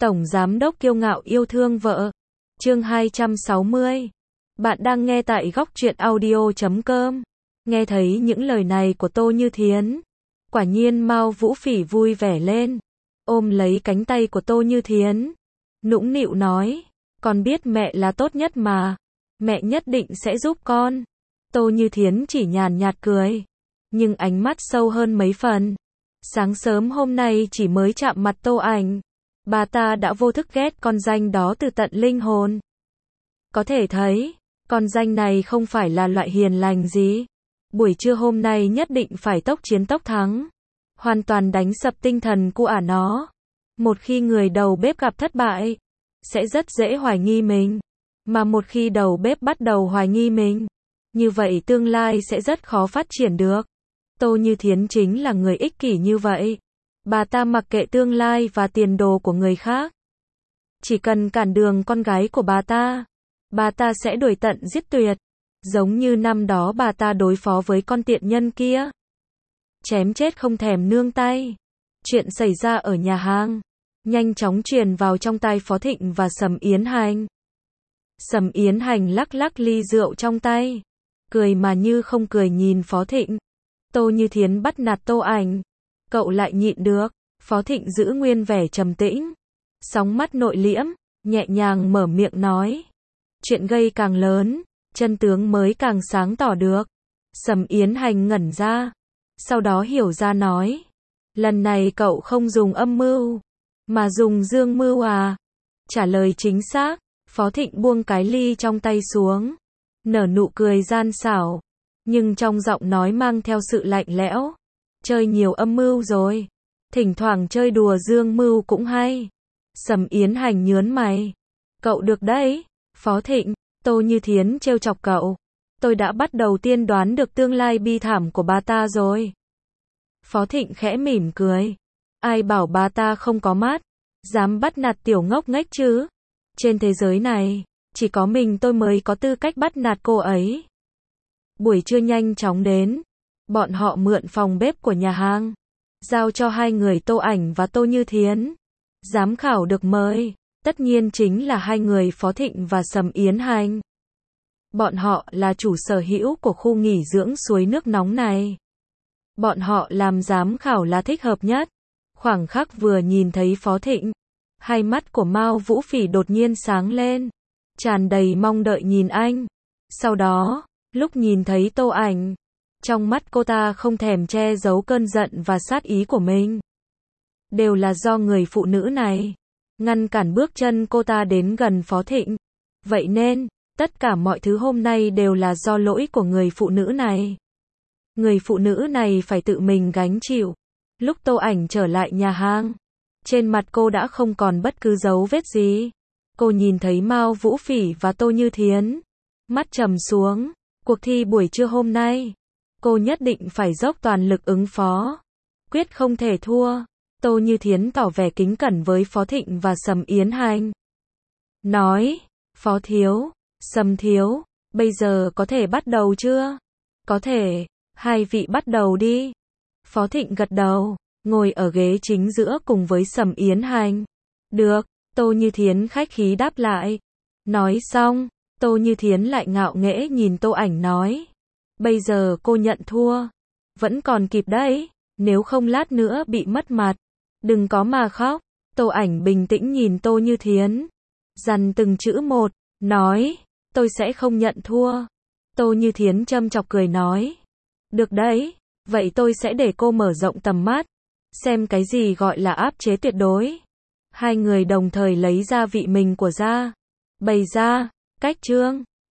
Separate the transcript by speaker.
Speaker 1: Tổng giám đốc kiêu ngạo yêu thương vợ. Chương 260. Bạn đang nghe tại góc truyện audio.com. Nghe thấy những lời này của Tô Như Thiến, quả nhiên Mao Vũ Phỉ vui vẻ lên, ôm lấy cánh tay của Tô Như Thiến, nũng nịu nói, con biết mẹ là tốt nhất mà, mẹ nhất định sẽ giúp con. Tô Như Thiến chỉ nhàn nhạt cười, nhưng ánh mắt sâu hơn mấy phần. Sáng sớm hôm nay chỉ mới chạm mặt Tô Ảnh, bà ta đã vô thức ghét con danh đó từ tận linh hồn. Có thể thấy, con danh này không phải là loại hiền lành gì. Buổi trưa hôm nay nhất định phải tốc chiến tốc thắng, hoàn toàn đánh sập tinh thần của nó. Một khi người đầu bếp gặp thất bại, sẽ rất dễ hoài nghi mình. Mà một khi đầu bếp bắt đầu hoài nghi mình, như vậy tương lai sẽ rất khó phát triển được. Tô Như Thiến chính là người ích kỷ như vậy. Bà ta mặc kệ tương lai và tiền đồ của người khác. Chỉ cần cản đường con gái của bà ta sẽ đuổi tận giết tuyệt. Giống như năm đó bà ta đối phó với con tiện nhân kia. Chém chết không thèm nương tay. Chuyện xảy ra ở nhà hàng, nhanh chóng truyền vào trong tai Phó Thịnh và Sầm Yến Hành. Sầm Yến Hành lắc lắc ly rượu trong tay, cười mà như không cười nhìn Phó Thịnh. Tô Như Thiến bắt nạt Tô Ảnh, cậu lại nhịn được. Phó Thịnh giữ nguyên vẻ trầm tĩnh, sóng mắt nội liễm, nhẹ nhàng mở miệng nói. Chuyện gây càng lớn, chân tướng mới càng sáng tỏ được. Sầm Yến Hành ngẩn ra, sau đó hiểu ra nói. Lần này cậu không dùng âm mưu, mà dùng dương mưu à? Trả lời chính xác. Phó Thịnh buông cái ly trong tay xuống, nở nụ cười gian xảo, nhưng trong giọng nói mang theo sự lạnh lẽo. Chơi nhiều âm mưu rồi, thỉnh thoảng chơi đùa dương mưu cũng hay. Sầm Yến Hành nhớn mày. Cậu được đấy, Phó Thịnh. Tô Như Thiến trêu chọc cậu. Tôi đã bắt đầu tiên đoán được tương lai bi thảm của bà ta rồi. Phó Thịnh khẽ mỉm cười. Ai bảo bà ta không có mắt, dám bắt nạt tiểu ngốc nghếch chứ? Trên thế giới này, chỉ có mình tôi mới có tư cách bắt nạt cô ấy. Buổi trưa nhanh chóng đến. Bọn họ mượn phòng bếp của nhà hàng, giao cho hai người Tô Ảnh và Tô Như Thiến. Giám khảo được mời, tất nhiên chính là hai người Phó Thịnh và Sầm Yến Hành. Bọn họ là chủ sở hữu của khu nghỉ dưỡng suối nước nóng này. Bọn họ làm giám khảo là thích hợp nhất. Khoảng khắc vừa nhìn thấy Phó Thịnh, hai mắt của Mao Vũ Phỉ đột nhiên sáng lên, tràn đầy mong đợi nhìn anh. Sau đó, lúc nhìn thấy Tô Ảnh, trong mắt cô ta không thèm che giấu cơn giận và sát ý của mình. Đều là do người phụ nữ này ngăn cản bước chân cô ta đến gần Phó Thịnh. Vậy nên, tất cả mọi thứ hôm nay đều là do lỗi của người phụ nữ này. Người phụ nữ này phải tự mình gánh chịu. Lúc Tô Ảnh trở lại nhà hàng, trên mặt cô đã không còn bất cứ dấu vết gì. Cô nhìn thấy Mao Vũ Phỉ và Tô Như Thiến, mắt trầm xuống. Cuộc thi buổi trưa hôm nay, cô nhất định phải dốc toàn lực ứng phó, quyết không thể thua. Tô Như Thiến tỏ vẻ kính cẩn với Phó Thịnh và Sầm Yến Hành. Nói, Phó thiếu, Sầm thiếu, bây giờ có thể bắt đầu chưa? Có thể, hai vị bắt đầu đi. Phó Thịnh gật đầu, ngồi ở ghế chính giữa cùng với Sầm Yến Hành. Được, Tô Như Thiến khách khí đáp lại. Nói xong, Tô Như Thiến lại ngạo nghễ nhìn Tô Ảnh nói. Bây giờ cô nhận thua, vẫn còn kịp đấy, nếu không lát nữa bị mất mặt. Đừng có mà khóc. Tô Ảnh bình tĩnh nhìn Tô Như Thiến, dằn từng chữ một, nói, tôi sẽ không nhận thua. Tô Như Thiến châm chọc cười nói, được đấy, vậy tôi sẽ để cô mở rộng tầm mắt, xem cái gì gọi là áp chế tuyệt đối. Hai người đồng thời lấy ra vị mình của ra, bày ra, cách chương.